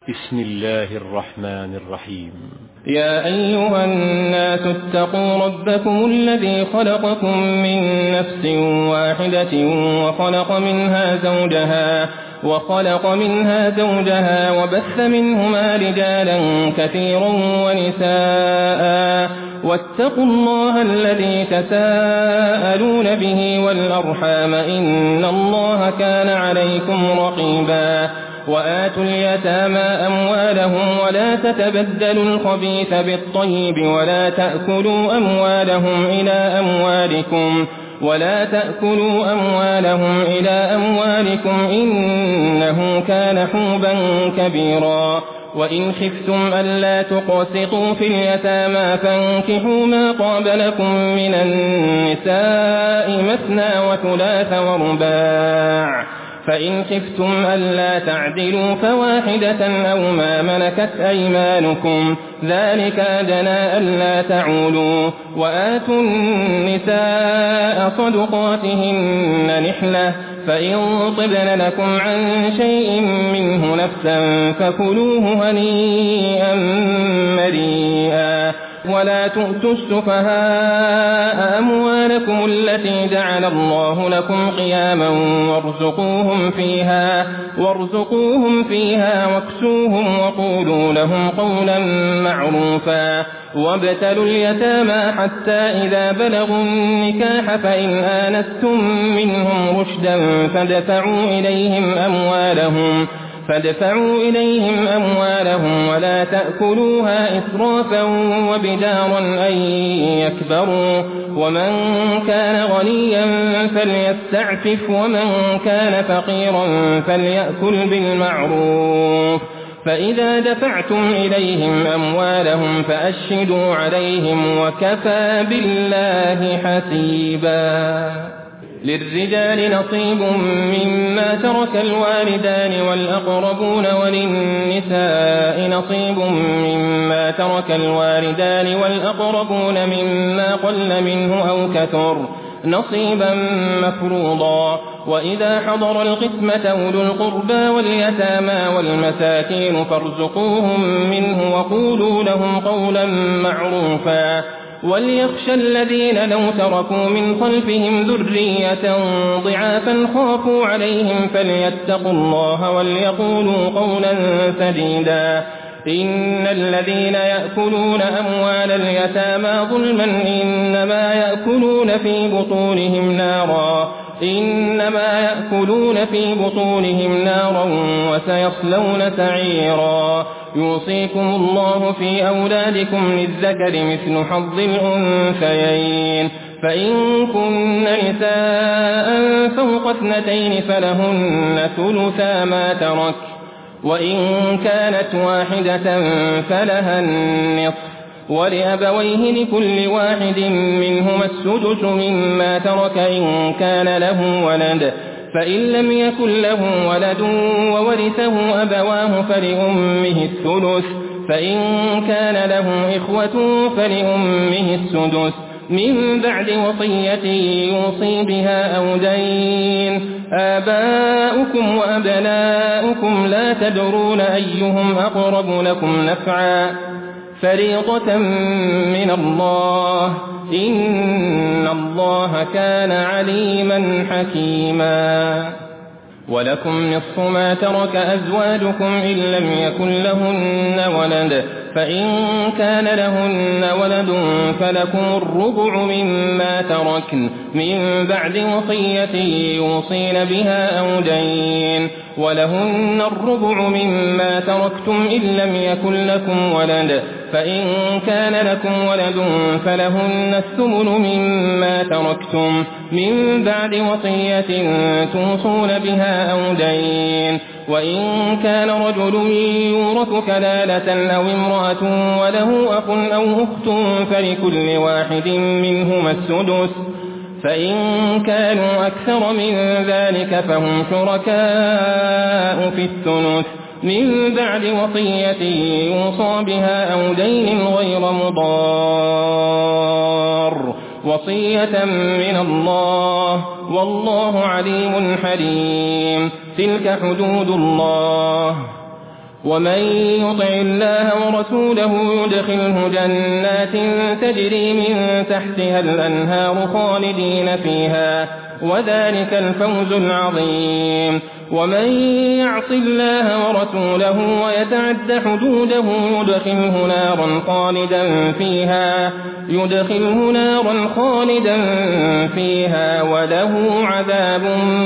بسم الله الرحمن الرحيم. يا أيها الناس اتقوا ربكم الذي خلقكم من نفس واحدة وخلق منها زوجها وبث منهما رجالا كثيرا ونساء واتقوا الله الذي تساءلون به والأرحام إن الله كان عليكم رقيبا وآتوا اليتامى أموالهم ولا تتبدلوا الخبيث بالطيب ولا تأكلوا أموالهم إلى أموالكم إنه كان حوبا كبيرا وإن خفتم ألا تقسطوا في اليتامى فانكحوا ما طاب لكم من النساء مثنى وثلاث ورباع فإن خفتم ألا تعدلوا فواحدة أو ما ملكت أيمانكم ذلك أدنى ألا تعولوا وآتوا النساء صدقاتهن نحلة فإن طبن لكم عن شيء منه نفسا فكلوه هنيئا مريئا ولا تؤتوا السفهاء أموالكم التي جعل الله لكم قياما وارزقوهم فيها واكسوهم وقولوا لهم قولا معروفا وابتلوا اليتامى حتى إذا بلغوا النكاح فإن آنستم منهم رشدا فادفعوا إليهم أموالهم ولا تأكلوها إسرافا وبدارا أن يكبروا ومن كان غنيا فليستعفف ومن كان فقيرا فليأكل بالمعروف فإذا دفعتم إليهم أموالهم فأشهدوا عليهم وكفى بالله حسيبا للرجال نصيب مما ترك الوالدان والأقربون وللنساء نصيب مما ترك الوالدان والأقربون مما قل منه أو كثر نصيبا مفروضا وإذا حضر القسمة أولو القربى واليتامى والمساكين فارزقوهم منه وقولوا لهم قولا معروفا وليخشى الذين لو تركوا من خلفهم ذرية ضعافا خافوا عليهم فليتقوا الله وليقولوا قولا سديدا إن الذين يأكلون أموال اليتامى ظلما إنما يأكلون في بطونهم نارا وسيصلون سعيرا يوصيكم الله في أولادكم للذكر مثل حظ الأنثيين فإن كن نساء فوق 2 فلهن ثلثا ما ترك وإن كانت واحدة فلها النصف ولأبويه لكل واحد منهما السدس مما ترك إن كان له ولد فإن لم يكن له ولد وورثه أبواه فلأمه الثلث فإن كان له إخوة فلأمه السدس من بعد وصية يوصي بها أو دين آباؤكم وأبناؤكم لا تدرون أيهم أقرب لكم نفعا فريضة من الله إن الله كان عليما حكيما ولكم نصف ما ترك أزواجكم إن لم يكن لهن ولد فإن كان لهن ولد فلكم الربع مما تركن من بعد وصية يوصين بها أو دين ولهن الربع مما تركتم إن لم يكن لكم ولد فإن كان لكم ولد فلهن الثمن مما تركتم من بعد وصية توصون بها أو دين وإن كان رجل يورث كلالة أو امرأة وله أخ أو أخت فلكل واحد منهما السدس فإن كانوا أكثر من ذلك فهم شركاء في الثلث من بعد وصية يوصى بها أو دين غير مضار وصية من الله والله عليم حليم تلك حدود الله ومن يطع الله ورسوله يدخله جنات تجري من تحتها الأنهار خالدين فيها وذلك الفوز العظيم. ومن يعص الله ورسوله ويتعد حدوده يدخله نارا خالدا فيها وله عذاب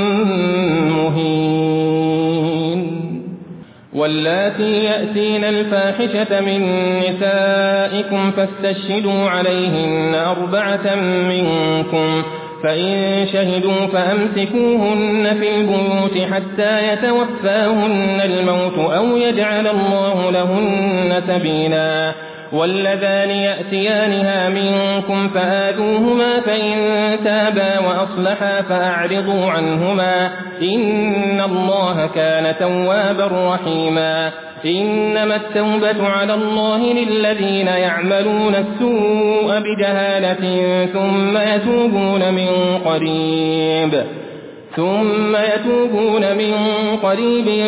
مهين. واللاتي يأتين الفاحشة من نسائكم فاستشهدوا عليهن 4 منكم، فإن شهدوا فأمسكوهن في البيوت حتى يتوفاهن الموت أو يجعل الله لهن سبيلا. واللذان يأتيانها منكم فآذوهما، فإن تابا وأصلحا فأعرضوا عنهما، إن الله كان توابا رحيما. إنما التوبة على الله للذين يعملون السوء بجهالة ثم يتوبون من قريب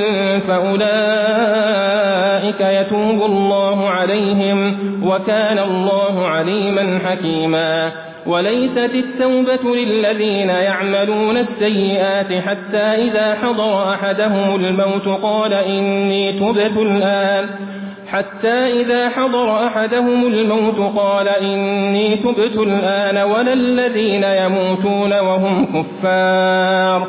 فأولئك يتوب الله عليهم وكان الله عليما حكيما. وليست التوبة للذين يعملون السيئات حتى إذا حضر أحدهم الموت قال إني تبت الآن ولا الذين يموتون وهم كفار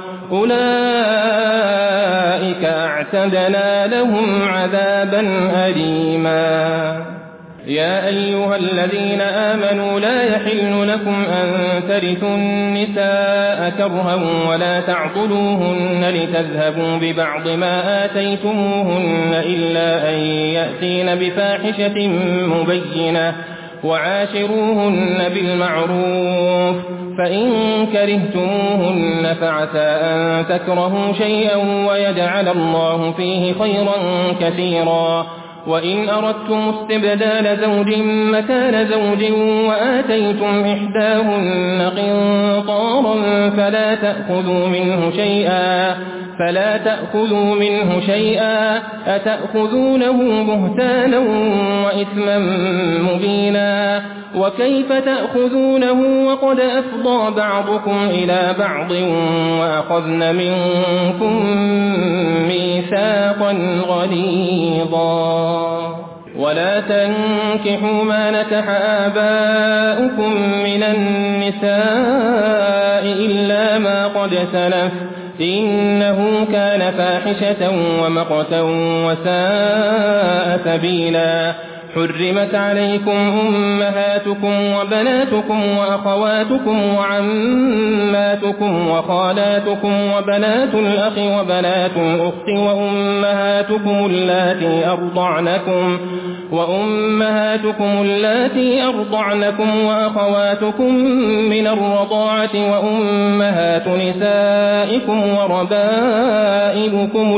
أولئك أعتدنا لهم عذابا أليما. يا أيها الذين آمنوا لا يحل لكم أن ترثوا النساء كرها ولا تعضلوهن لتذهبوا ببعض ما آتيتموهن إلا أن يأتين بفاحشة مبينة وعاشروهن بالمعروف. فإن كرهتموهن فعسى أن تكرهوا شيئا ويجعل الله فيه خيرا كثيرا. وإن أردتم استبدال زوج مكان زوج وآتيتم إحداهن قنطارا فلا تأخذوا منه شيئا أتأخذونه بهتانا وإثما مبينا. وكيف تأخذونه وقد أفضى بعضكم إلى بعض وأخذن منكم ميثاقا غليظا. ولا تنكحوا ما نكح آباؤكم من النساء إلا ما قد سلف إنه كان فاحشة ومقتا وساء سبيلا. حرمت عليكم أمهاتكم وبناتكم وأخواتكم وعماتكم وخالاتكم وبنات الأخ وبنات الأخت وأمهاتكم اللاتي أرضعنكم وأخواتكم من الرضاعة وأمهات نسائكم وربائبكم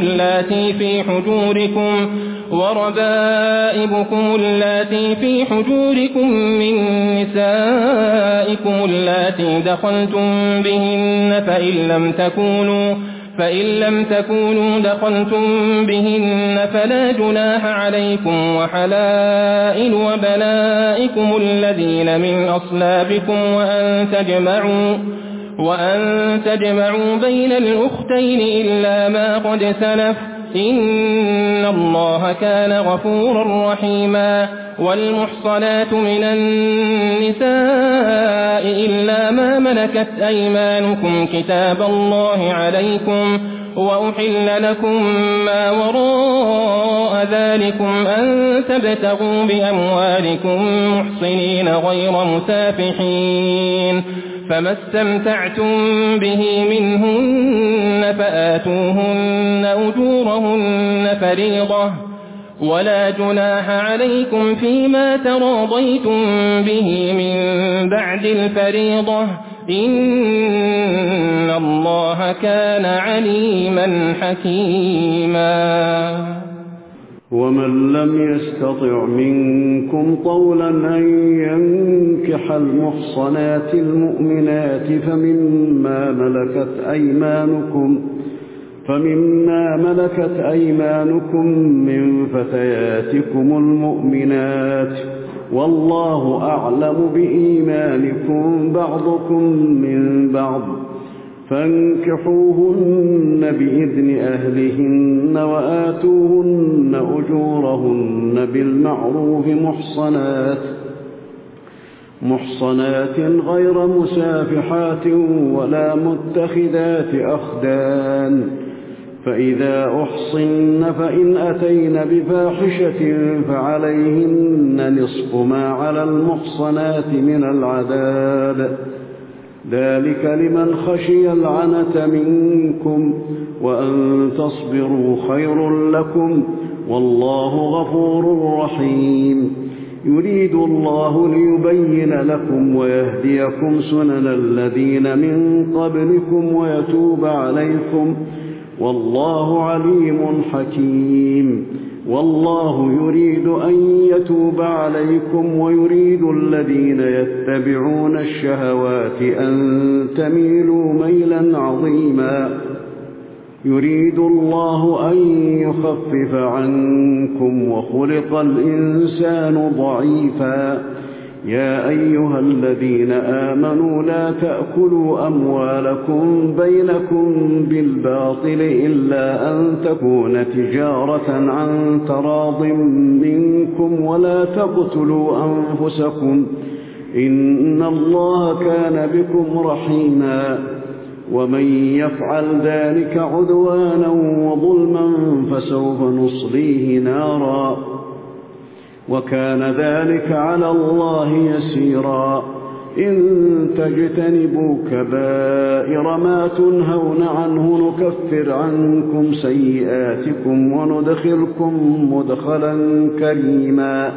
اللاتي في حجوركم من نسائكم اللاتي دخلتم بهن فإن لم تكونوا دخلتم بهن فلا جناح عليكم. وحلائل وبنائكم الذين من أصلابكم وأن تجمعوا بين الأختين إلا ما قد سلف إن الله كان غفورا رحيما. والمحصنات من النساء إلا ما ملكت أيمانكم كتاب الله عليكم. وأحل لكم ما وراء ذلكم أن تبتغوا بأموالكم محصنين غير مسافحين. فما استمتعتم به منهن فآتوهن أجورهن فريضة ولا جناح عليكم فيما تراضيتم به من بعد الفريضة إن الله كان عليما حكيما. ومن لم يستطع منكم طولا أن ينكح المحصنات المؤمنات فمما ملكت أيمانكم فمما ملكت أيمانكم من فتياتكم المؤمنات والله أعلم بإيمانكم بعضكم من بعض فانكحوهن بإذن أهلهن وآتوهن أجورهن بالمعروف محصنات غير مسافحات ولا متخذات أخدان فإذا أحصن فإن أتين بفاحشة فعليهن نصف ما على المحصنات من العذاب ذلك لمن خشي العنة منكم وأن تصبروا خير لكم والله غفور رحيم يريد الله ليبين لكم ويهديكم سنن الذين من قبلكم ويتوب عليكم والله عليم حكيم والله يريد أن يتوب عليكم ويريد الذين يتبعون الشهوات أن تميلوا ميلا عظيما يريد الله أن يخفف عنكم وخلق الإنسان ضعيفا يا أيها الذين آمنوا لا تأكلوا أموالكم بينكم بالباطل إلا أن تكون تجارة عن تراض منكم ولا تقتلوا أنفسكم إن الله كان بكم رحيما ومن يفعل ذلك عدوانا وظلما فسوف نصليه نارا وكان ذلك على الله يسيرا إن تجتنبوا كبائر ما تنهون عنه نكفر عنكم سيئاتكم وندخلكم مدخلا كريما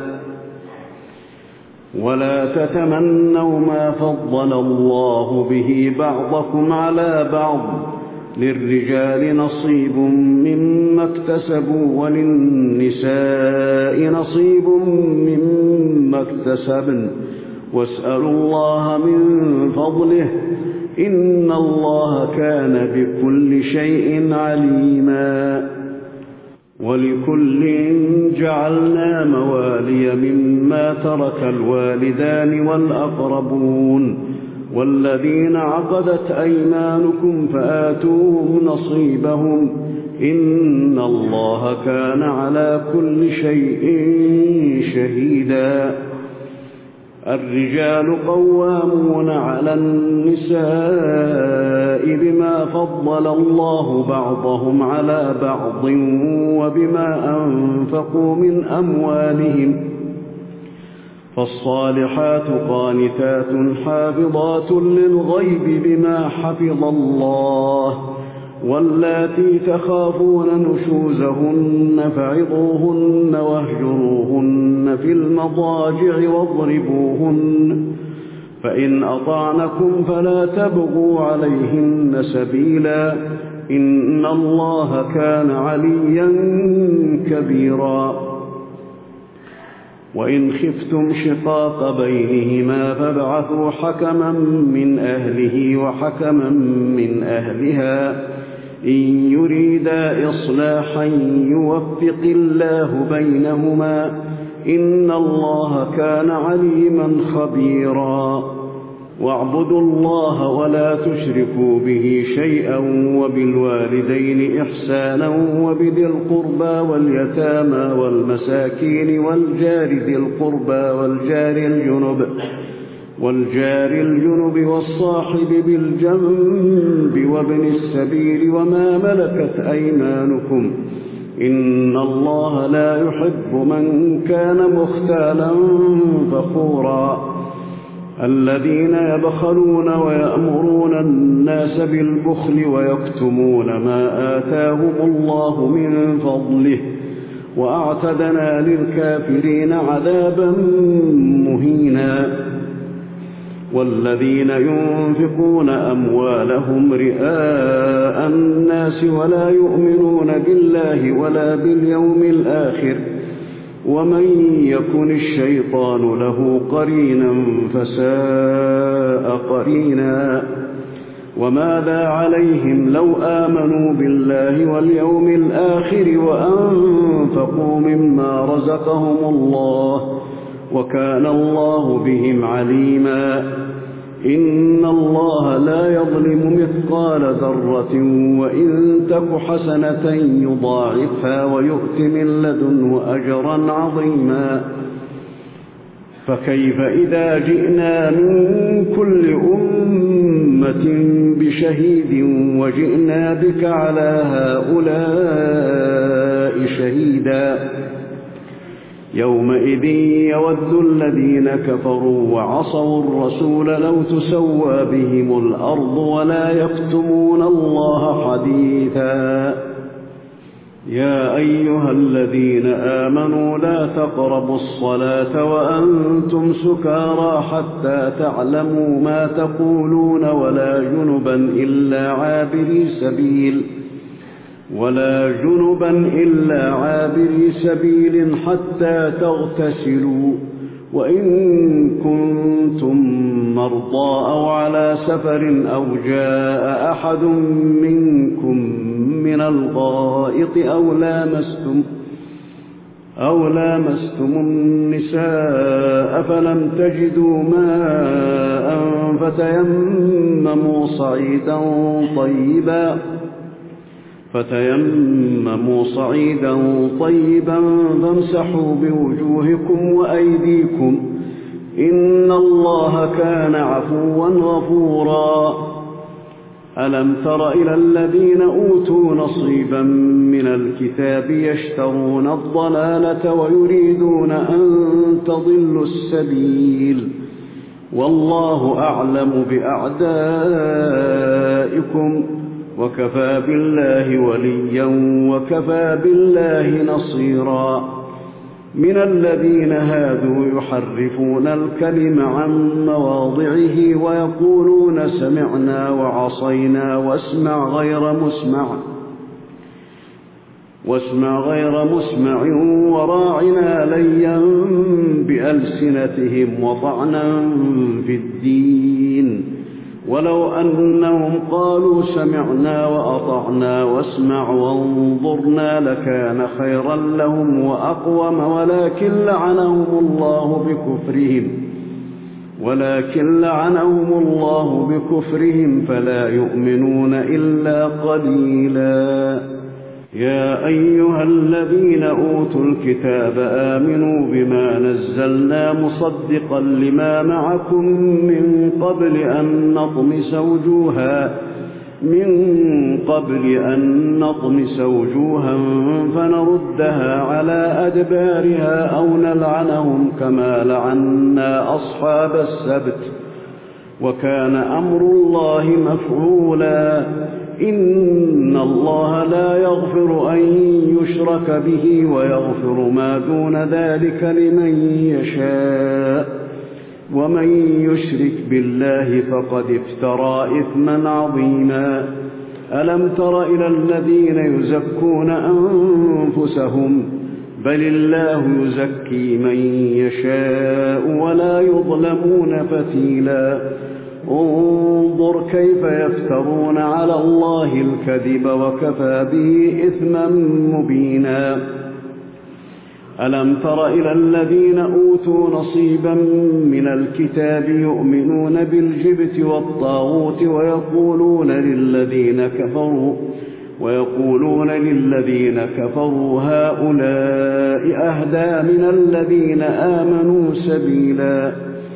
ولا تتمنوا ما فضل الله به بعضكم على بعض للرجال نصيب مما اكتسبوا وللنساء نصيب مما اكتسبن واسألوا الله من فضله إن الله كان بكل شيء عليما ولكل جعلنا موالي مما ترك الوالدان والأقربون والذين عقدت أيمانكم فآتوهم نصيبهم إن الله كان على كل شيء شهيدا الرجال قوامون على النساء بما فضل الله بعضهم على بعض وبما أنفقوا من أموالهم فالصالحات قانتات حافظات للغيب بما حفظ الله واللاتي تخافون نشوزهن فعظوهن واهجروهن في المضاجع واضربوهن فإن أطعنكم فلا تبغوا عليهن سبيلا إن الله كان عليا كبيرا وإن خفتم شقاق بينهما فابعثوا حكما من أهله وحكما من أهلها إن يريدا إصلاحا يوفق الله بينهما إن الله كان عليما خبيرا واعبدوا الله ولا تشركوا به شيئا وبالوالدين إحسانا وبذي القربى واليتامى والمساكين والجار ذي القربى والجار الجنب والصاحب بالجنب وابن السبيل وما ملكت أيمانكم إن الله لا يحب من كان مختالا فخورا الذين يبخلون ويأمرون الناس بالبخل ويكتمون ما آتاهم الله من فضله وأعتدنا للكافرين عذابا مهينا والذين ينفقون أموالهم رئاء الناس ولا يؤمنون بالله ولا باليوم الآخر ومن يكن الشيطان له قرينا فساء قرينا وماذا عليهم لو آمنوا بالله واليوم الآخر وأنفقوا مما رزقهم الله وكان الله بهم عليما إن الله لا يظلم مثقال ذرة وإن تك حسنة يضاعفها ويؤت من لدنه أجرا عظيما فكيف إذا جئنا من كل أمة بشهيد وجئنا بك على هؤلاء شهيدا يومئذ يود الذين كفروا وعصوا الرسول لو تسوى بهم الأرض ولا يكتمون الله حديثا يا أيها الذين آمنوا لا تقربوا الصلاة وأنتم سكارى حتى تعلموا ما تقولون ولا جنبا إلا عابري سبيل حتى تغتسلوا وإن كنتم مرضى أو على سفر أو جاء أحد منكم من الغائط أو لامستم النساء فلم تجدوا ماء فتيمموا صعيدا طيبا فامسحوا بوجوهكم وأيديكم إن الله كان عفوا غفورا ألم تر إلى الذين أوتوا نصيبا من الكتاب يشترون الضلالة ويريدون أن تضلوا السبيل والله أعلم بأعدائكم وكفى بالله وليا وكفى بالله نصيرا من الذين هادوا يحرفون الكلم عن مواضعه ويقولون سمعنا وعصينا واسمع غير مسمع وراعنا ليا بألسنتهم وطعنا في الدين ولو أنهم قالوا سمعنا وأطعنا واسمع وانظرنا لكان خيرا لهم وأقوم ولكن لعنهم الله بكفرهم فلا يؤمنون إلا قليلا يا أيها الذين أوتوا الكتاب آمنوا بما نزلنا مصدقا لما معكم من قبل أن نطمس وجوها فنردها على أدبارها أو نلعنهم كما لعنا أصحاب السبت وكان أمر الله مفعولا إن الله لا يغفر أن يشرك به ويغفر ما دون ذلك لمن يشاء ومن يشرك بالله فقد افترى إثما عظيما ألم تر إلى الذين يزكون أنفسهم بل الله يزكي من يشاء ولا يظلمون فتيلا انظر كيف يفترون على الله الكذب وكفى به إثما مبينا ألم تر إلى الذين أوتوا نصيبا من الكتاب يؤمنون بالجبت والطاغوت ويقولون للذين كفروا هؤلاء أهدى من الذين آمنوا سبيلا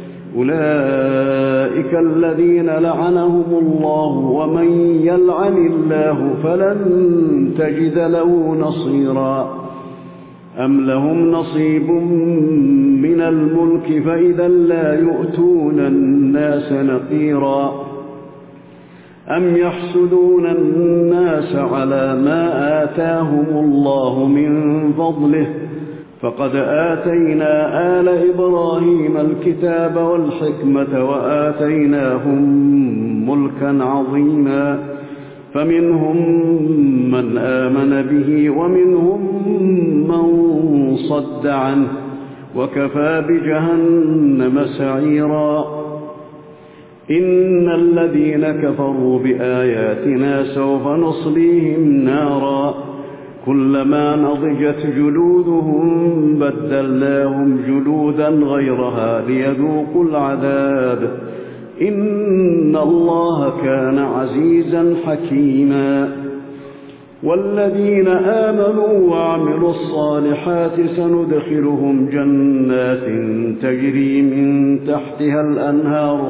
أولئك الذين لعنهم الله ومن يلعن الله فلن تجد له نصيرا أم لهم نصيب من الملك فإذا لا يؤتون الناس نقيرا أم يحسدون الناس على ما آتاهم الله من فضله فقد آتينا آل إبراهيم الكتاب والحكمة وآتيناهم ملكا عظيما فمنهم من آمن به ومنهم من صد عنه وكفى بجهنم سعيرا إن الذين كفروا بآياتنا سوف نصليهم نارا كلما نضجت جلودهم بدلناهم جلودا غيرها ليذوقوا العذاب إن الله كان عزيزا حكيما والذين آمنوا وعملوا الصالحات سندخلهم جنات تجري من تحتها الأنهار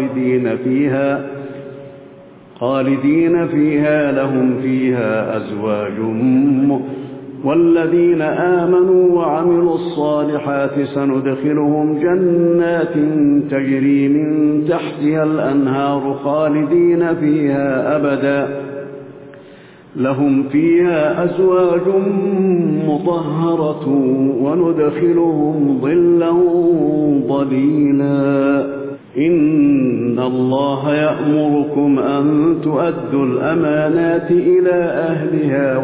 خالدين فيها لهم فيها أزواج والذين آمنوا وعملوا الصالحات سندخلهم جنات تجري من تحتها الأنهار خالدين فيها أبدا لهم فيها أزواج مطهرة وندخلهم ظلا ظليلا إن الله يأمركم أن تؤدوا الأمانات إلى أهلها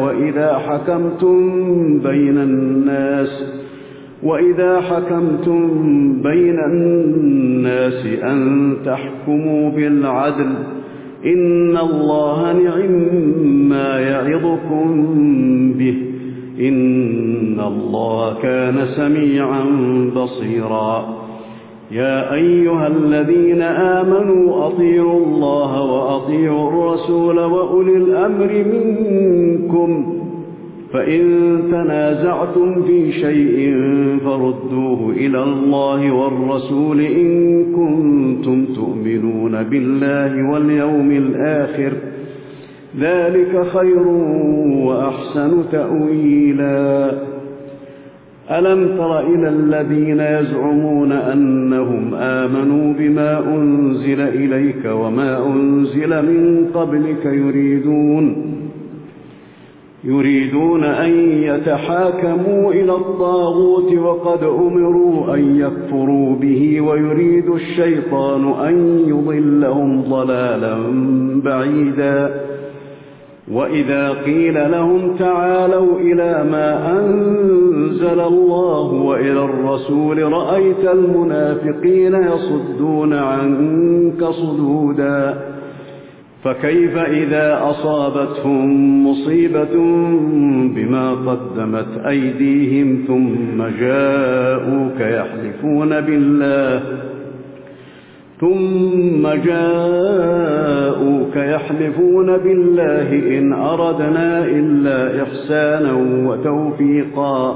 وإذا حكمتم بين الناس أن تحكموا بالعدل إن الله نعم يعظكم به إن الله كان سميعا بصيرا يا أيها الذين آمنوا أطيعوا الله وأطيعوا الرسول وأولي الأمر منكم فإن تنازعتم في شيء فردوه إلى الله والرسول إن كنتم تؤمنون بالله واليوم الآخر ذلك خير وأحسن تأويلا ألم تر إلى الذين يزعمون أنهم آمنوا بما أنزل إليك وما أنزل من قبلك يريدون أن يتحاكموا إلى الطاغوت وقد أمروا أن يكفروا به ويريد الشيطان أن يضلهم ضلالا بعيدا وإذا قيل لهم تعالوا إلى ما أنزل الله وإلى الرسول رأيت المنافقين يصدون عنك صدودا فكيف إذا أصابتهم مصيبة بما قدمت أيديهم ثم جاءوك يحلفون بالله إن أردنا إلا إحسانا وتوفيقا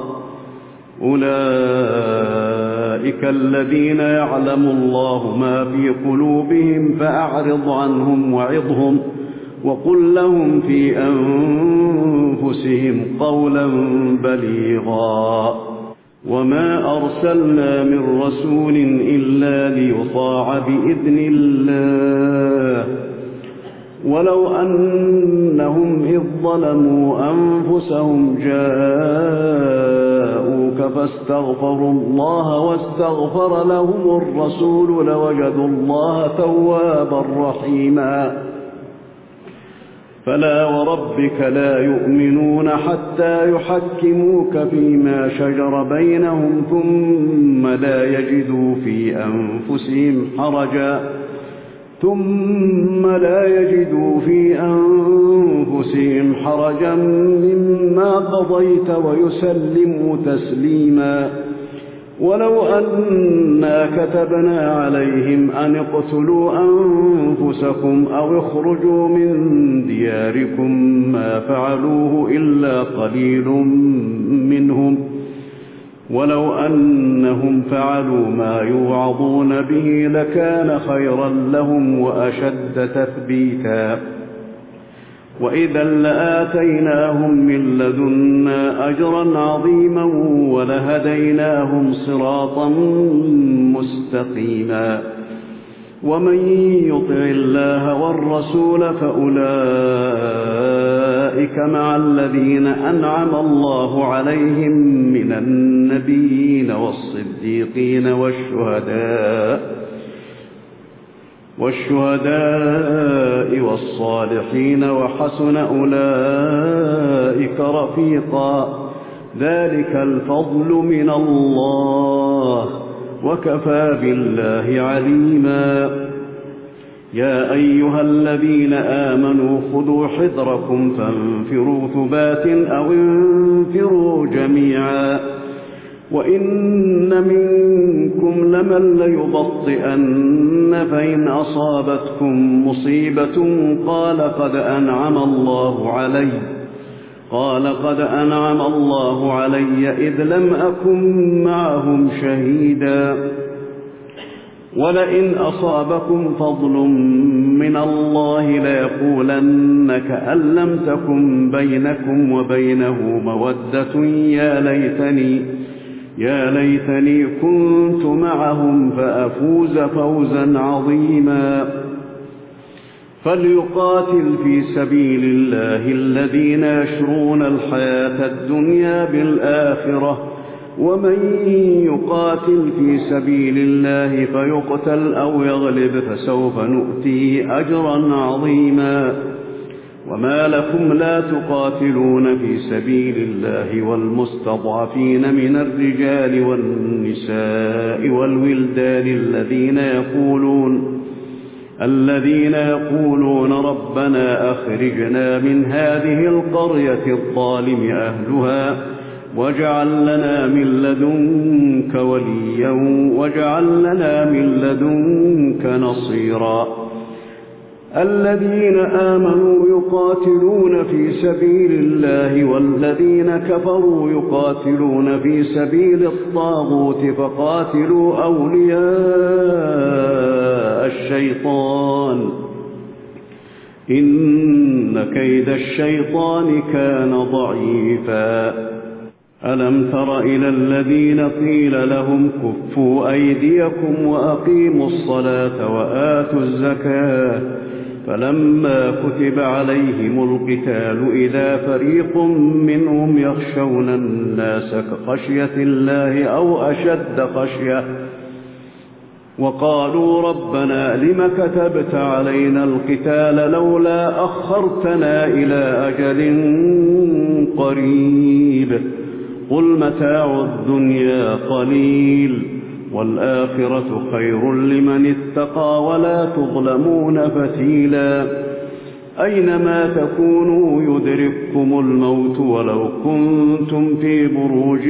أولئك الذين يعلم الله ما في قلوبهم فأعرض عنهم وعظهم وقل لهم في أنفسهم قولا بليغا وما أرسلنا من رسول إلا ليطاع بإذن الله ولو أنهم إذ ظلموا أنفسهم جاءوك فاستغفروا الله واستغفر لهم الرسول لوجدوا الله توابا رحيما فلا وربك لا يؤمنون حتى يحكموك فيما شجر بينهم ثم لا يجدوا في أنفسهم حرجا مما قضيت ويسلموا تسليما ولو أنا كتبنا عليهم أن اقتلوا أنفسكم أو اخرجوا من دياركم ما فعلوه إلا قليل منهم ولو أنهم فعلوا ما يوعظون به لكان خيرا لهم وأشد تثبيتا وإذا لآتيناهم من لدنا أجرا عظيما ولهديناهم صراطا مستقيما ومن يطع الله والرسول فأولئك مع الذين أنعم الله عليهم من النبيين والصديقين والشهداء والصالحين وحسن أولئك رفيقا ذلك الفضل من الله وكفى بالله عليما يا أيها الذين آمنوا خذوا حذركم فانفروا ثبات أو انفروا جميعا وإن منكم لمن ليبطئن فإن أصابتكم مصيبة قال قد أنعم الله علي إذ لم أكن معهم شهيدا ولئن أصابكم فضل من الله ليقولن كأن لم تكن بينكم وبينه مودة يا ليتني كنت معهم فأفوز فوزا عظيما فليقاتل في سبيل الله الذين يشرون الحياة الدنيا بالآخرة ومن يقاتل في سبيل الله فيقتل أو يغلب فسوف نؤتيه أجرا عظيما وما لكم لا تقاتلون في سبيل الله والمستضعفين من الرجال والنساء والولدان الذين يقولون ربنا أخرجنا من هذه القرية الظالم أهلها واجعل لنا من لدنك وليا واجعل لنا من لدنك نصيرا الذين آمنوا يقاتلون في سبيل الله والذين كفروا يقاتلون في سبيل الطاغوت فقاتلوا أولياء الشيطان إن كيد الشيطان كان ضعيفا ألم تر إلى الذين قيل لهم كفوا أيديكم وأقيموا الصلاة وآتوا الزكاة فلما كتب عليهم القتال إذا فريق منهم يخشون الناس كخشية الله أو أشد خشية وقالوا ربنا لم كتبت علينا القتال لولا أخرتنا إلى أجل قريب قل متاع الدنيا قليل والآخرة خير لمن اتقى ولا تظلمون فتيلا أينما تكونوا يدرككم الموت ولو كنتم في بروج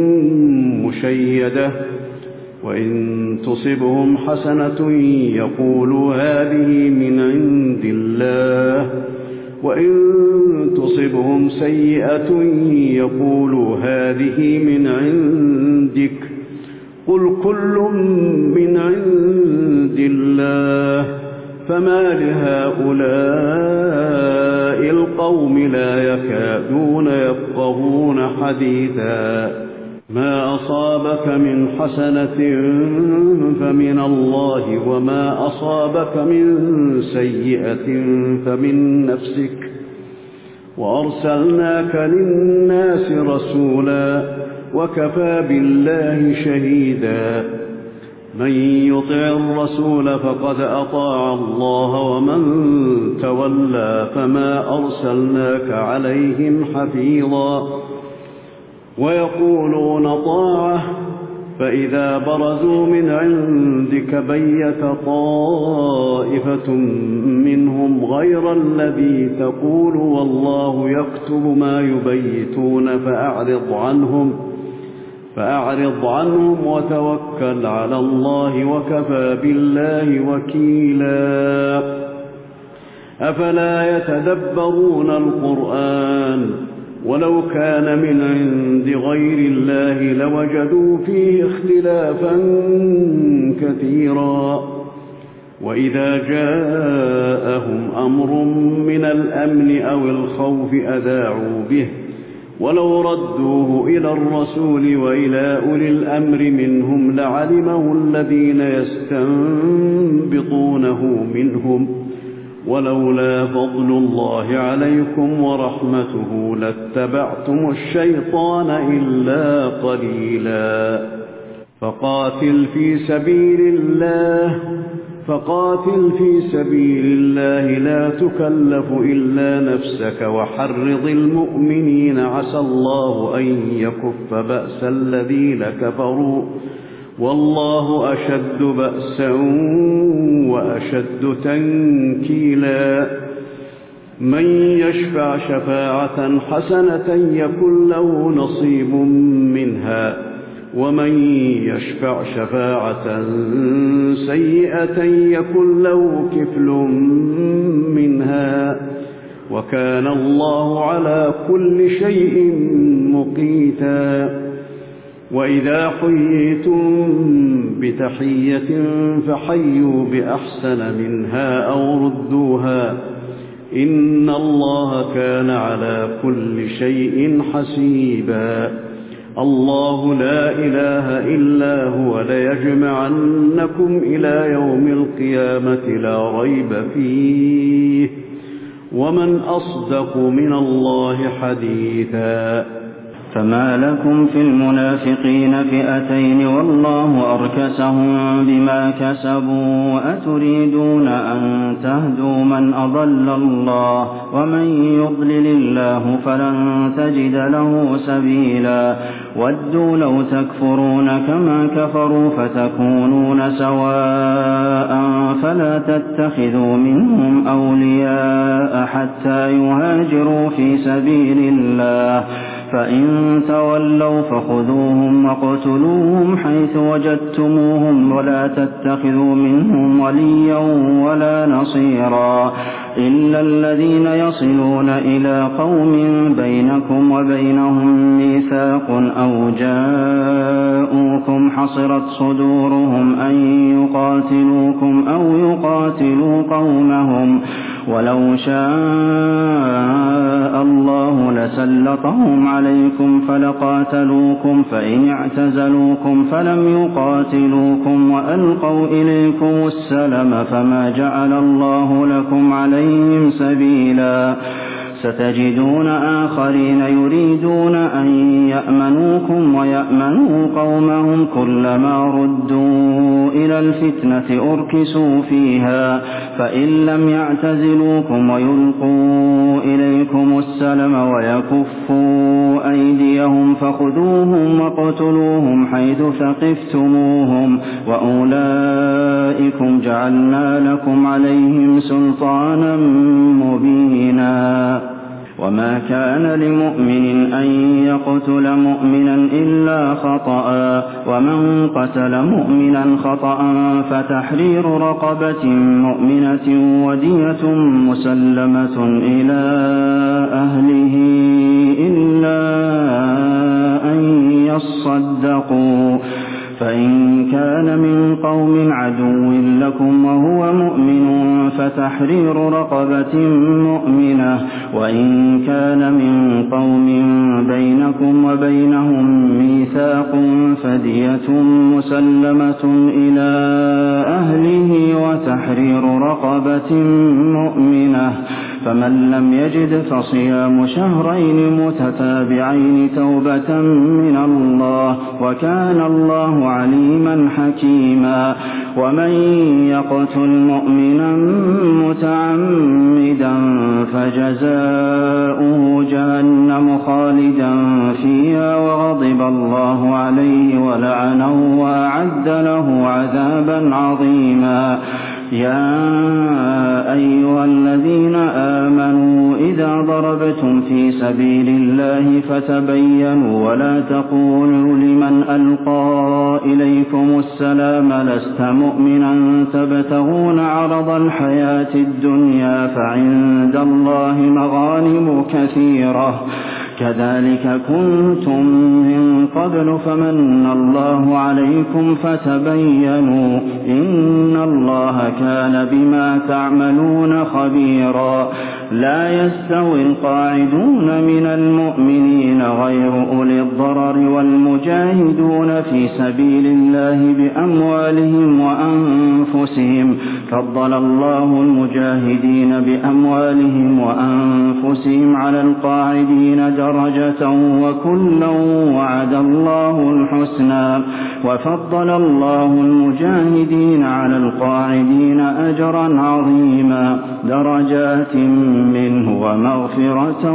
مشيدة وإن تصبهم حسنة يقولوا هذه من عند الله وإن تصبهم سيئة يقولوا هذه من عندك قل كل من عند الله فما لهؤلاء القوم لا يكادون يفقهون حديثا ما أصابك من حسنة فمن الله وما أصابك من سيئة فمن نفسك وأرسلناك للناس رسولا وكفى بالله شهيدا من يطع الرسول فقد أطاع الله ومن تولى فما أرسلناك عليهم حفيظا ويقولون طاعة فإذا برزوا من عندك بيت طائفة منهم غير الذي تقول والله يكتب ما يبيتون فأعرض عنهم وتوكل على الله وكفى بالله وكيلا أفلا يتدبرون القرآن ولو كان من عند غير الله لوجدوا فيه اختلافا كثيرا وإذا جاءهم أمر من الأمن أو الخوف أذاعوا به ولو ردوه إلى الرسول وإلى أولي الأمر منهم لعلمه الذين يستنبطونه منهم ولولا فضل الله عليكم ورحمته لاتبعتم الشيطان إلا قليلا فقاتل في سبيل الله لا تكلف إلا نفسك وحرض المؤمنين عسى الله أن يكف بأس الذين كفروا والله أشد بأسا وأشد تنكيلا من يشفع شفاعة حسنة يكن له نصيب منها ومن يشفع شفاعة سيئة يكن له كفل منها وكان الله على كل شيء مقيتا وإذا حييتم بتحية فحيوا بأحسن منها أو ردوها إن الله كان على كل شيء حسيبا الله لا إله إلا هو ليجمعنكم إلى يوم القيامة لا ريب فيه ومن أصدق من الله حديثا فما لكم في المنافقين فئتين والله أركسهم بما كسبوا أتريدون أن تهدوا من أضل الله ومن يضلل الله فلن تجد له سبيلا ودوا لو تكفرون كما كفروا فتكونون سواء فلا تتخذوا منهم أولياء حتى يهاجروا في سبيل الله فإن تولوا فخذوهم واقتلوهم حيث وجدتموهم ولا تتخذوا منهم وليا ولا نصيرا إلا الذين يصلون إلى قوم بينكم وبينهم ميثاق أو جاءوكم حصرت صدورهم أن يقاتلوكم أو يقاتلوا قومهم ولو شاء الله لسلطهم عليكم فلقاتلوكم فإن اعتزلوكم فلم يقاتلوكم وألقوا إليكم السلم فما جعل الله لكم عليهم سبيلا ستجدون آخرين يريدون أن يأمنوكم ويأمنوا قومهم كلما ردوا إلى الفتنة أركسوا فيها فإن لم يعتزلوكم ويلقوا إليكم السلم ويكفوا أيديهم فخذوهم واقتلوهم حيث ثقفتموهم وأولئكم جعلنا لكم عليهم سلطانا مبينا وما كان لمؤمن أن يقتل مؤمنا إلا خطأ ومن قتل مؤمنا خطأ فتحرير رقبة مؤمنة ودية مسلمة إلى أهله إلا أن يصدقوا فإن كان من قوم عدو لكم وهو مؤمن فتحرير رقبة مؤمنة وإن كان من قوم بينكم وبينهم ميثاق فدية مسلمة إلى أهله وتحرير رقبة مؤمنة فمن لم يجد فصيام شهرين متتابعين توبة من الله وكان الله عليما حكيما ومن يقتل مؤمنا متعمدا فجزاؤه جهنم خالدا فيها وغضب الله عليه ولعنه وأعد له عذابا عظيما يا أيها الذين آمنوا إذا ضربتم في سبيل الله فتبينوا ولا تقولوا لمن ألقى إليكم السلام لست مؤمنا تبتغون عرض الحياة الدنيا فعند الله مغانم كثيرة كذلك كنتم من قبل فمن الله عليكم فتبينوا إن الله كان بما تعملون خبيرا لا يستوي القاعدون من المؤمنين غير أولي الضرر والمجاهدون في سبيل الله بأموالهم وأنفسهم فضل الله المجاهدين بأموالهم وأنفسهم على القاعدين درجة وكلا وعد الله الحسنى وفضل الله المجاهدين على القاعدين أجرا عظيما درجات منه ومغفرة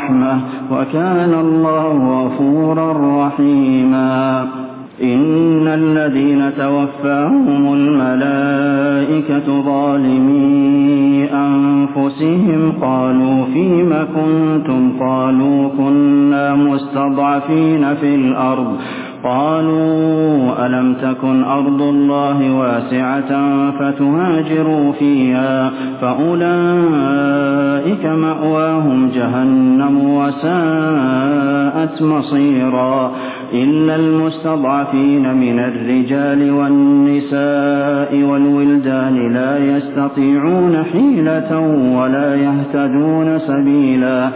ورحمة وكان الله غفورا رحيما إن الذين توفاهم الملائكة ظالمي أنفسهم قالوا فيم كنتم قالوا كنا مستضعفين في الأرض قالوا ألم تكن أرض الله واسعة فتهاجروا فيها فأولئك مأواهم جهنم وساءت مصيرا إلا المستضعفين من الرجال والنساء والولدان لا يستطيعون حيلة ولا يهتدون سبيلا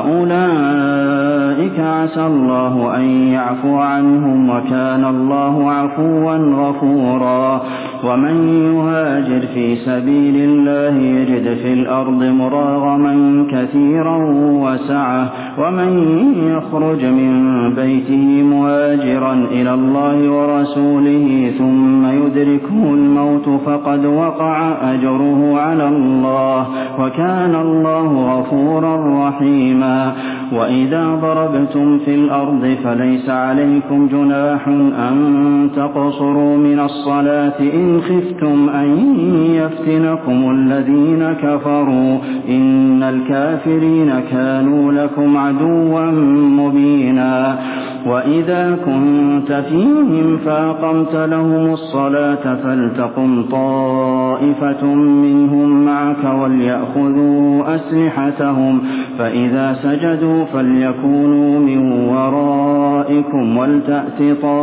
فأولئك عسى الله أن يعفو عنهم وكان الله عفوا غفورا ومن يهاجر في سبيل الله يجد في الأرض مراغما كثيرا وسعة ومن يخرج من بيته مهاجرا إلى الله ورسوله ثم يدركه الموت فقد وقع أجره على الله وكان الله غفورا رحيما وإذا ضربتم في الأرض فليس عليكم جناح أن تقصروا من الصلاة إن خفتم أن يفتنكم الذين كفروا إن الكافرين كانوا لكم عدوا مبينا وإذا كنت فيهم فأقمت لهم الصلاة فلتقم طائفة منهم معك وليأخذوا أسلحتهم فإذا سجدوا فليكونوا من ورائكم ولتأت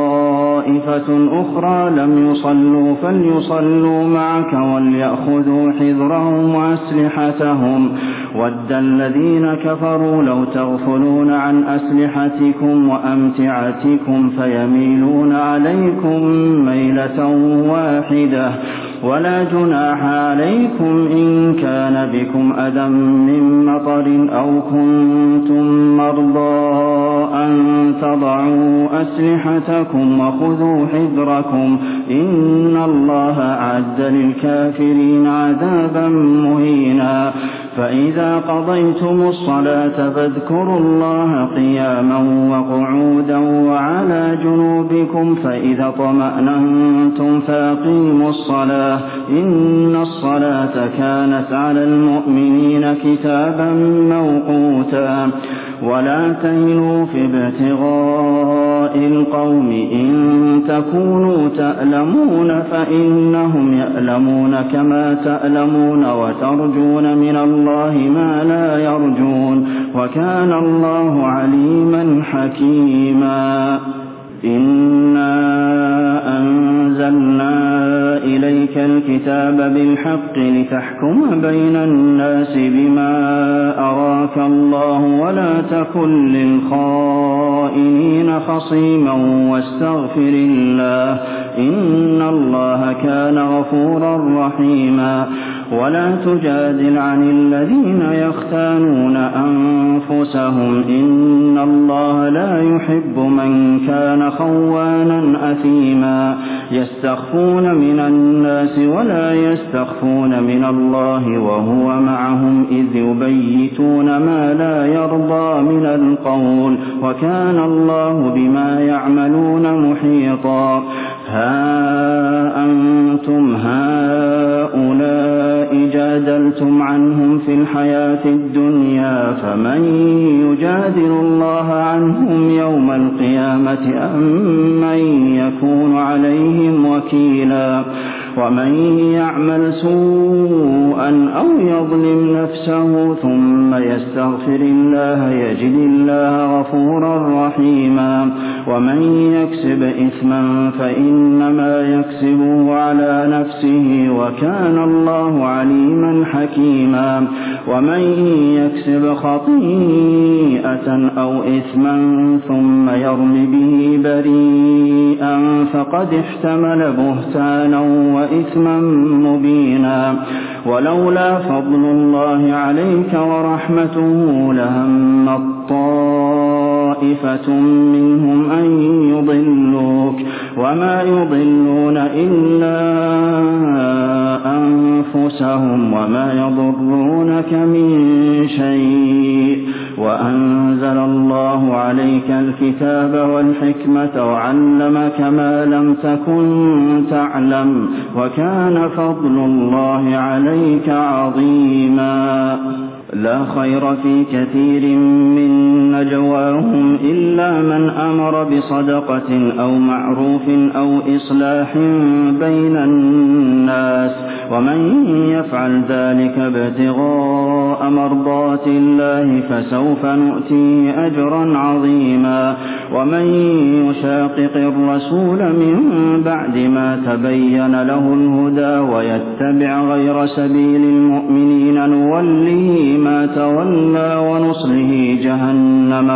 طائفة أخرى لم يصلوا فليصلوا معك وليأخذوا حذرهم وأسلحتهم ود الذين كفروا لو تغفلون عن أسلحتكم وأمتعتكم فيميلون عليكم ميلة واحدة ولا جناح عليكم إن كان بكم أذى من مطر أو كنتم مرضى أن تضعوا أسلحتكم وخذوا حذركم إن الله أعد للكافرين عذابا مهينا فإذا قضيتم الصلاة فاذكروا الله قياما وقعودا وعلى جنوبكم فإذا طمأننتم فأقيموا الصلاة إن الصلاة كانت على المؤمنين كتابا موقوتا ولا تهنوا في ابتغاء القوم إن تكونوا تألمون فإنهم يألمون كما تألمون وترجون من الله ما لا يرجون وكان الله عليما حكيما إنا أنزلنا إليك الكتاب بالحق لتحكم بين الناس بما أراك الله ولا تكن للخائنين خصيما واستغفر الله إن الله كان غفورا رحيما ولا تجادل عن الذين يختانون أنفسهم إن الله لا يحب من كان خوانا أثيما يستخفون من الناس ولا يستخفون من الله وهو معهم إذ يبيتون ما لا يرضى من القول وكان الله بما يعملون محيطا ها أنتم هؤلاء جادلتم عنهم في الحياة الدنيا فمن يجادل الله عنهم يوم القيامة أم من يكون عليهم وكيلا ومن يعمل سوءا أو يظلم نفسه ثم يستغفر الله يجد الله غفورا رحيما ومن يكسب إثما فإنما يكسبه على نفسه وكان الله عليما حكيما ومن يكسب خطيئة أو إثما ثم يرم به بريئا فقد احتمل بهتانا وإثما مبينا ولولا فضل الله عليك ورحمته لهم طائفة منهم أن يضلوك وما يضلون إلا أنفسهم وما يضرونك من شيء وأنزل الله عليك الكتاب والحكمة وعلمك ما لم تكن تعلم وكان فضل الله عليك عظيما. لا خير في كثير من نجواهم إلا من أمر بصدقة أو معروف أو إصلاح بين الناس ومن يفعل ذلك ابتغاء مرضات الله فسوف نؤتيه أجرا عظيما. ومن يشاقق الرسول من بعد ما تبين له الهدى ويتبع غير سبيل المؤمنين نوله ما تولى ونصله جهنم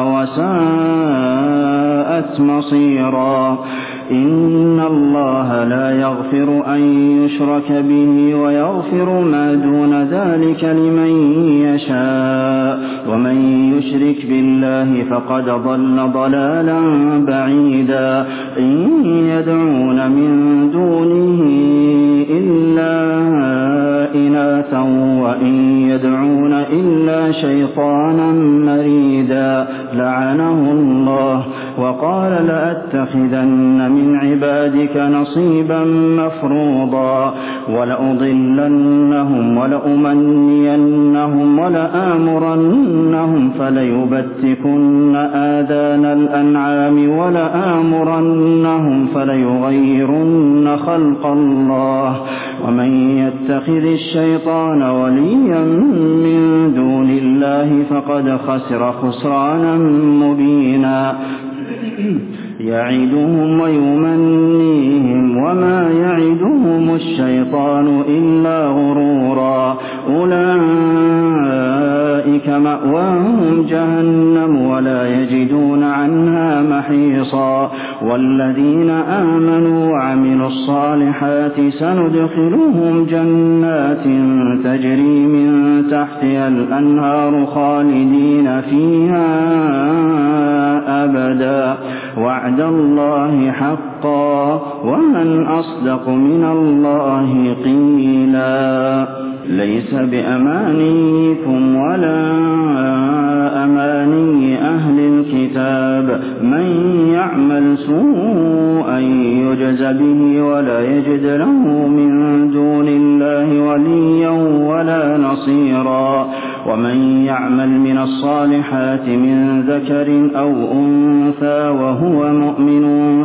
وساءت مصيرا. إن الله لا يغفر أن يشرك به ويغفر ما دون ذلك لمن يشاء ومن يشرك بالله فقد ضل ضلالا بعيدا. إن يدعون من دونه إلا إناثا وإن يدعون إلا شيطانا مريدا لعنه الله وقال لأتخذن من عبادك نصيبا مفروضا ولأضلنهم ولأمنينهم ولآمرنهم فليبتكن آذان الأنعام ولآمرنهم فليغيرن خلق الله ومن يتخذ الشيطان وليا من دون الله فقد خسر خسرانا مبينا. يعدهم ويمنيهم وما يعدهم الشيطان إلا غرورا. أولئك مأواهم جهنم ولا يجدون عنها محيصا. والذين آمنوا وعملوا الصالحات سندخلهم جنات تجري من تحتها الأنهار خالدين فيها أبدا وعد الله حقا ومن أصدق من الله قيلا. ليس بأمانيكم ولا أماني أهل الكتاب من يعمل سوءا يجز به ولا يجد له من دون الله وليا ولا نصيرا. ومن يعمل من الصالحات من ذكر أو أنثى وهو مؤمن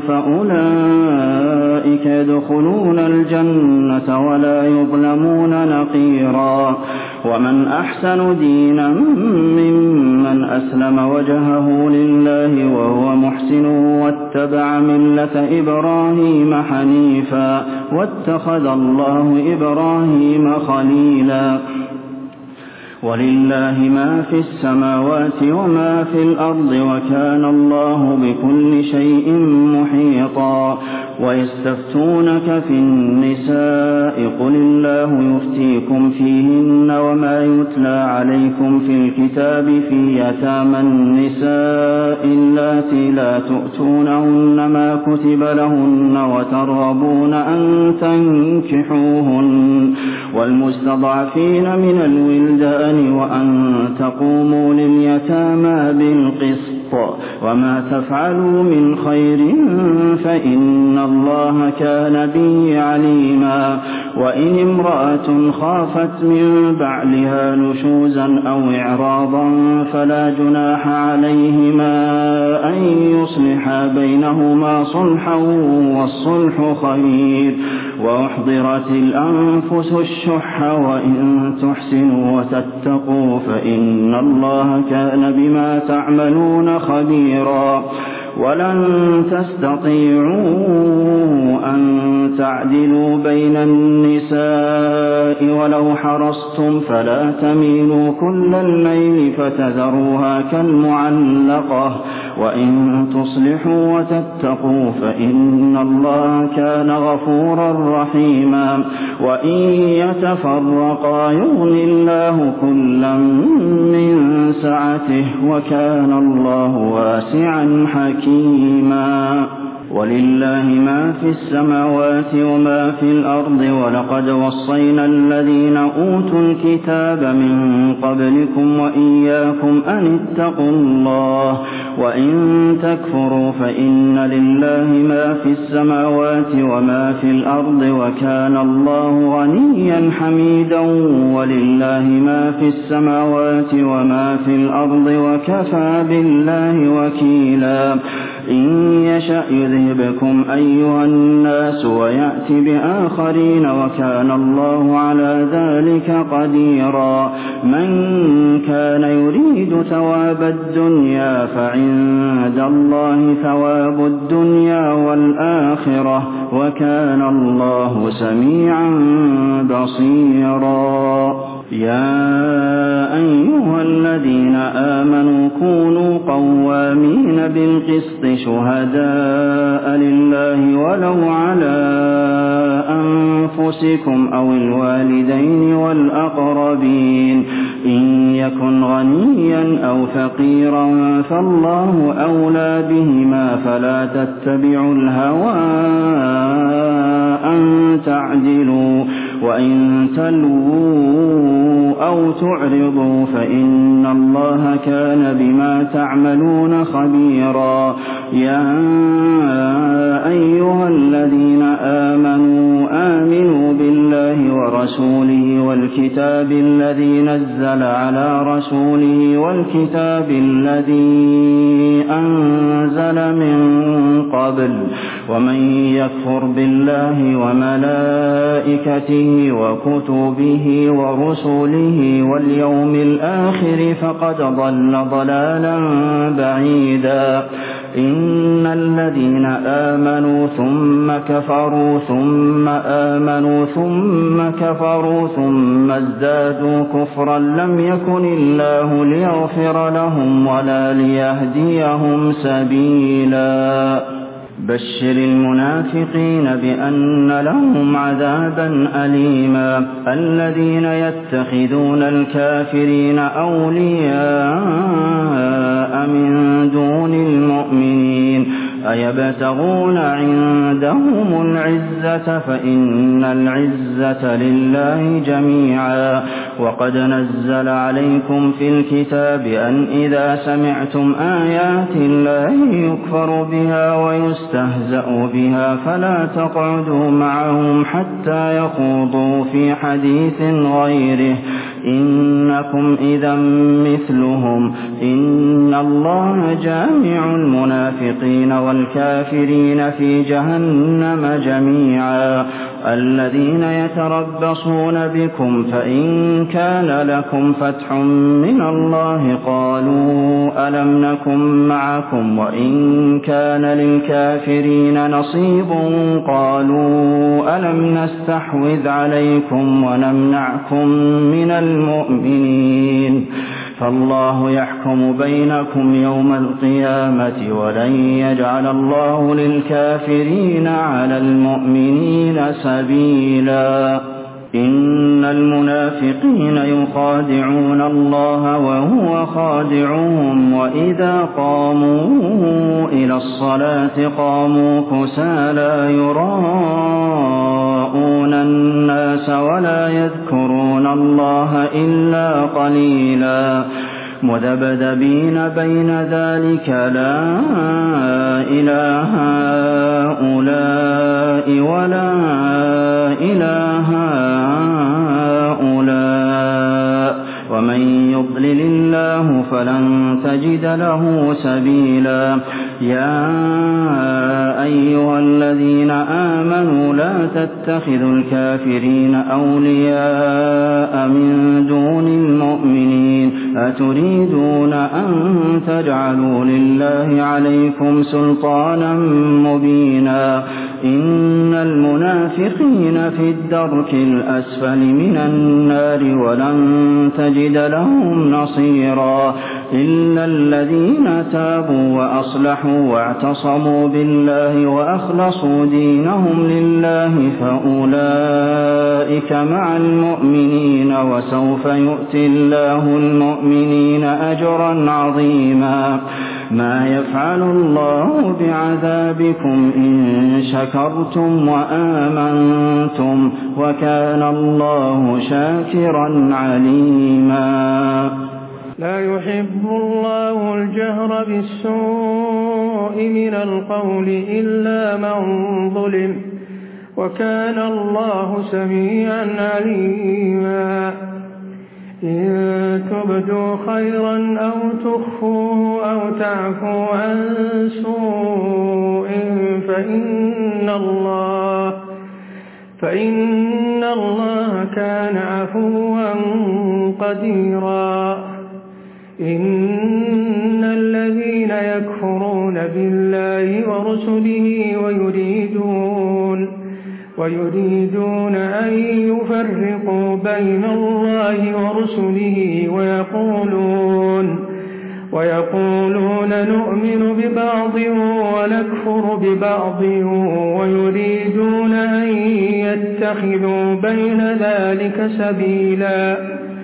فأولئك يدخلون الجنة ولا يظلمون نقيرا. ومن أحسن دينا ممن أسلم وجهه لله وهو محسن واتبع ملة إبراهيم حنيفا واتخذ الله إبراهيم خليلا. ولله ما في السماوات وما في الأرض وكان الله بكل شيء محيطا. ويستفتونك في النساء قل الله يفتيكم فيهن وما يتلى عليكم في الكتاب في يتامى النساء اللاتي لا تؤتونهن ما كتب لهن وترغبون أن تنكحوهن والمستضعفين من الولدان وأن تقوموا لليتامى بالقسط وما تفعلوا من خير فإن الله كان به عليما. وإن امرأة خافت من بعلها نشوزا أو إعراضا فلا جناح عليهما أن يصلحا بينهما صلحا والصلح خير. وأحضرت الأنفس الشح وإن تحسنوا وتتقوا فإن الله كان بما تعملون خبيرا. ولن تستطيعوا أن تعدلوا بين النساء ولو حرصتم فلا تميلوا كل الميل فتذروها كالمعلقة. وإن تصلحوا وتتقوا فإن الله كان غفورا رحيما. وإن يتفرقا يغن الله كلا من سعته وكان الله واسعا حكيما. ولله ما في السماوات وما في الأرض ولقد وصينا الذين أوتوا الكتاب من قبلكم وإياكم أن اتقوا الله وإن تكفروا فإن لله ما في السماوات وما في الأرض وكان الله غنيا حميدا ولله ما في السماوات وما في الأرض وكفى بالله وكيلا إن يشأ يذهبكم أيها الناس ويأت بآخرين وكان الله على ذلك قديرا من كان يريد ثواب الدنيا فعند الله ثواب الدنيا والآخرة وكان الله سميعا بصيرا يا أيها الذين آمنوا كونوا قوامين بالقسط شهداء لله ولو على أنفسكم أو الوالدين والأقربين إن يكن غنيا أو فقيرا فالله أولى بهما فلا تتبعوا الهوى أن تعدلوا وإن تلووا أو تعرضوا فإن الله كان بما تعملون خبيرا يا أيها الذين آمنوا بالله ورسوله والكتاب الذي نزل على رسوله والكتاب الذي أنزل من قبل ومن يكفر بالله وملائكته وكتبه ورسله واليوم الآخر فقد ضل ضلالا بعيدا إن الذين آمنوا ثم كفروا ثم آمنوا ثم كفروا ثم ازدادوا كفرا لم يكن الله ليغفر لهم ولا ليهديهم سبيلا بشر المنافقين بأن لهم عذابا أليما الذين يتخذون الكافرين أولياء من دون المؤمنين أيبتغون عندهم العزة فإن العزة لله جميعا وقد نزل عليكم في الكتاب أن إذا سمعتم آيات الله يكفر بها ويستهزأ بها فلا تقعدوا معهم حتى يخوضوا في حديث غيره إنكم إذا مثلهم إن الله جامع المنافقين والكافرين في جهنم جميعا الذين يتربصون بكم فإن كان لكم فتح من الله قالوا ألم نكن معكم وإن كان للكافرين نصيب قالوا ألم نستحوذ عليكم ونمنعكم من المؤمنين فالله يحكم بينكم يوم القيامة ولن يجعل الله للكافرين على المؤمنين سبيلا إن المنافقين يخادعون الله وهو خادعهم وإذا قاموا إلى الصلاة قاموا كسالى يراءون الناس ولا يذكرون الله إلا قليلا مذبذبين بين ذلك لا إله هؤلاء ولا إله هؤلاء ومن يضلل الله فلن تجد له سبيلا يا أيها الذين آمنوا لا تتخذوا الكافرين أولياء من دون المؤمنين أتريدون أن تجعلوا لله عليكم سلطانا مبينا إن المنافقين في الدرك الأسفل من النار ولن تجد لهم نصيرا إلا الذين تابوا وأصلحوا واعتصموا بالله وأخلصوا دينهم لله فأولئك مع المؤمنين وسوف يؤتي الله المؤمنين أجرا عظيما ما يفعل الله بعذابكم إن شكرتم وآمنتم وكان الله شاكرا عليما. لا يحب الله الجهر بالسوء من القول إلا من ظلم وكان الله سميعا عليما. إن تبدوا خيرا أو تخفوه أو تعفوا عن سوء فإن الله كان عفوا قديرا. إن الذين يكفرون بالله ورسله ويريدون أن يفرقوا بين الله ورسله ويقولون نؤمن ببعض ونكفر ببعض ويريدون أن يتخذوا بين ذلك سبيلا.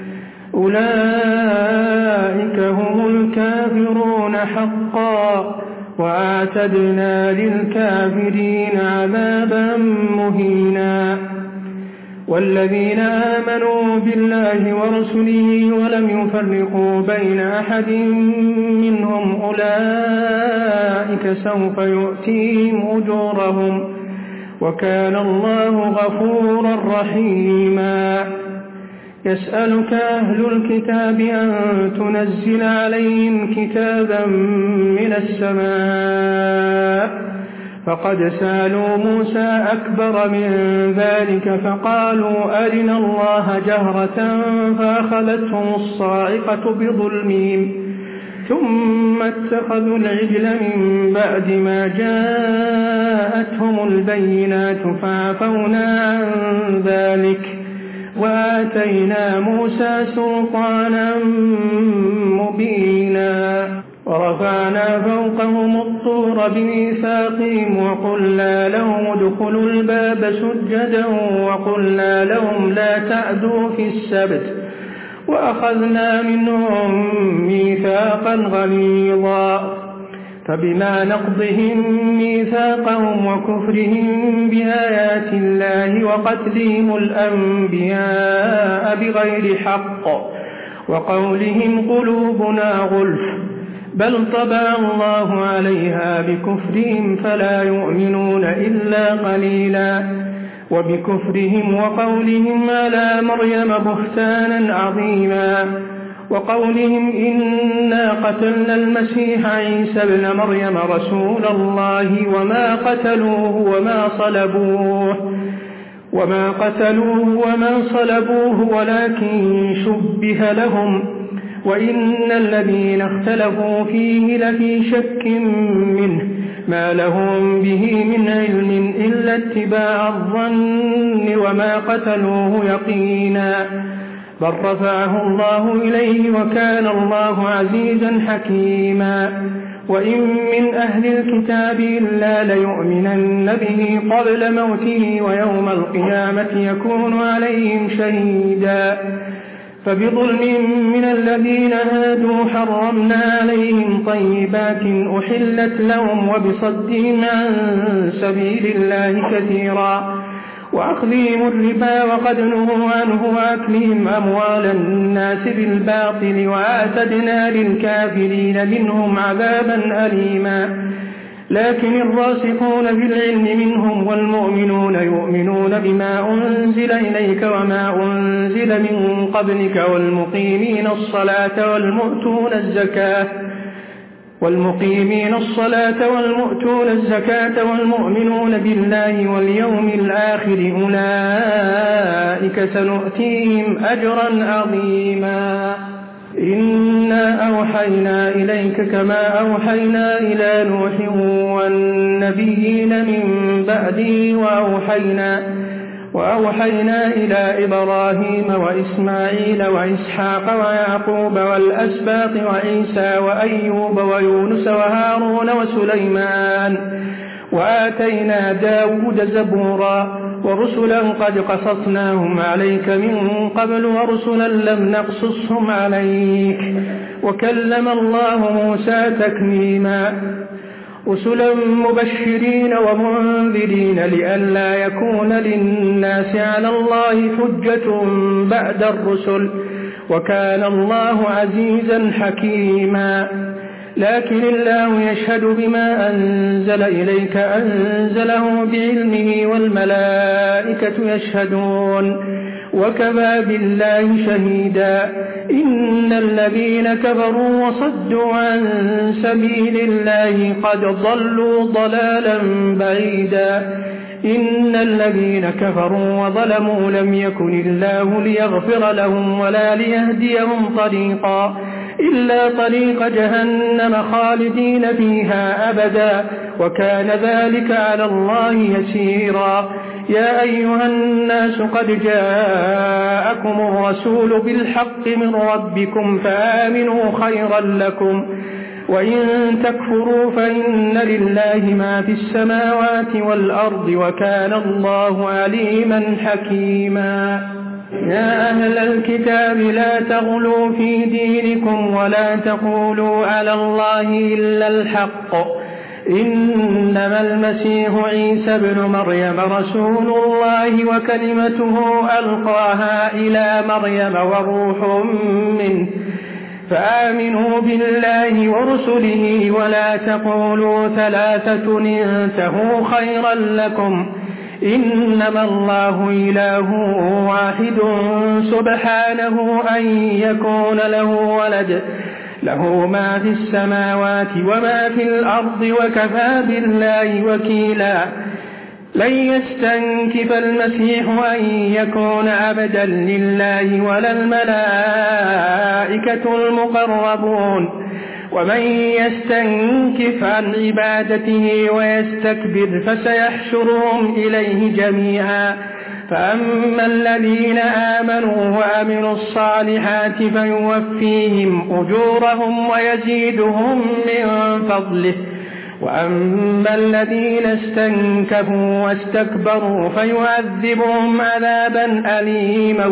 أولئك هم الكافرون حقا وأعتدنا للكافرين عذابا مهينا. والذين آمنوا بالله ورسله ولم يفرقوا بين أحد منهم أولئك سوف يؤتيهم أجورهم وكان الله غفورا رحيما. يسألك أهل الكتاب أن تنزل عليهم كتابا من السماء فقد سألوا موسى أكبر من ذلك فقالوا أرنا الله جهرة فأخذتهم الصاعقة بظلمهم ثم اتخذوا العجل من بعد ما جاءتهم البينات فعفونا عن ذلك وآتينا موسى سلطانا مبينا. ورفعنا فوقهم الطور بميثاقهم وقلنا لهم ادخلوا الباب سجدا وقلنا لهم لا تعدوا في السبت وأخذنا منهم ميثاقا غليظا. فبما نقضهم ميثاقهم وكفرهم بآيات الله وقتلهم الأنبياء بغير حق وقولهم قلوبنا غلف بل طبع الله عليها بكفرهم فلا يؤمنون إلا قليلا. وبكفرهم وقولهم على مريم بهتانا عظيما وقولهم إنا قتلنا المسيح عيسى ابن مريم رسول الله وما قتلوه وما صلبوه ولكن شبه لهم وإن الذين اختلفوا فيه لفي شك منه ما لهم به من علم إلا اتباع الظن وما قتلوه يقينا بل رفعه الله إليه وكان الله عزيزا حكيما. وإن من أهل الكتاب إلا ليؤمنن به قبل موته ويوم القيامة يكون عليهم شهيدا. فبظلم من الذين هادوا حرمنا عليهم طيبات أحلت لهم وبصدهم عن سبيل الله كثيرا وأخذهم الربا وقد نهوا عنه وأكلهم أموال الناس بالباطل وأعتدنا للكافرين منهم عذابا أليما. لكن الراسخون في العلم منهم والمؤمنون يؤمنون بما أنزل إليك وما أنزل من قبلك والمقيمين الصلاة والمؤتون الزكاة والمؤمنون بالله واليوم الآخر أولئك سنؤتيهم أجرا عظيما. إنا أوحينا إليك كما أوحينا إلى نوح والنبيين من بعده وأوحينا إلى إبراهيم وإسماعيل وإسحاق ويعقوب والأسباط وعيسى وأيوب ويونس وهارون وسليمان وآتينا داود زبورا ورسلا قد قصصناهم عليك من قبل ورسلا لم نقصصهم عليك وكلم الله موسى تكليما رسلا مبشرين ومنذرين لئلا يكون للناس على الله حجة بعد الرسل وكان الله عزيزا حكيما لكن الله يشهد بما أنزل إليك أنزله بعلمه والملائكة يشهدون وكفى بالله شهيدا إن الذين كفروا وصدوا عن سبيل الله قد ضلوا ضلالا بعيدا إن الذين كفروا وظلموا لم يكن الله ليغفر لهم ولا ليهديهم طريقا إلا طريق جهنم خالدين فيها أبدا وكان ذلك على الله يسيرا يا أيها الناس قد جاءكم الرسول بالحق من ربكم فآمنوا خيرا لكم وإن تكفروا فإن لله ما في السماوات والأرض وكان الله عليما حكيما يا أهل الكتاب لا تغلوا في دينكم ولا تقولوا على الله إلا الحق إنما المسيح عيسى ابن مريم رسول الله وكلمته ألقاها إلى مريم وروح منه فآمنوا بالله ورسله ولا تقولوا ثلاثة انتهوا خيرا لكم إنما الله إله واحد سبحانه أن يكون له ولد له ما في السماوات وما في الأرض وكفى بالله وكيلا لن يستنكف المسيح أن يكون عبدا لله ولا الملائكة المقربون ومن يستنكف عن عبادته ويستكبر فسيحشرهم إليه جميعا فأما الذين آمنوا وعملوا الصالحات فيوفيهم أجورهم ويزيدهم من فضله وأما الذين استنكفوا واستكبروا فيعذبهم عذابا أليما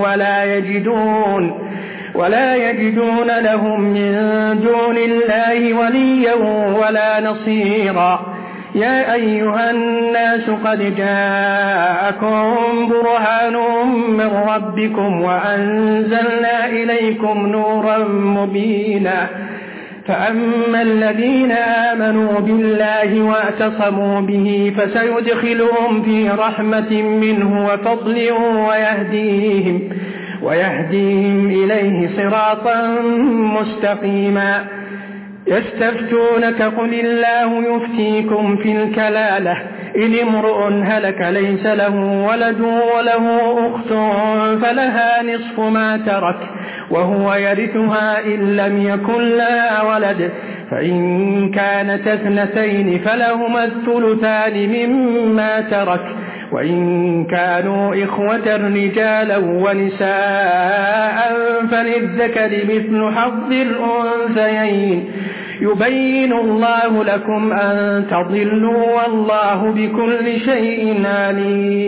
ولا يجدون لهم من دون الله وليا ولا نصيرا يا أيها الناس قد جاءكم برهان من ربكم وأنزلنا إليكم نورا مبينا فأما الذين آمنوا بالله واعتصموا به فسيدخلهم في رحمة منه وفضل ويهديهم إليه صراطا مستقيما يستفتونك قل الله يفتيكم في الكلالة إن امرؤ هلك ليس له ولد وله أخت فلها نصف ما ترك وهو يرثها إن لم يكن لها ولد فإن كانت اثنتين فلهما الثلثان مما ترك وإن كانوا إخوة رجالا ونساء فللذكر مثل حظ الأنثيين يبين الله لكم أن تضلوا والله بكل شيء عليم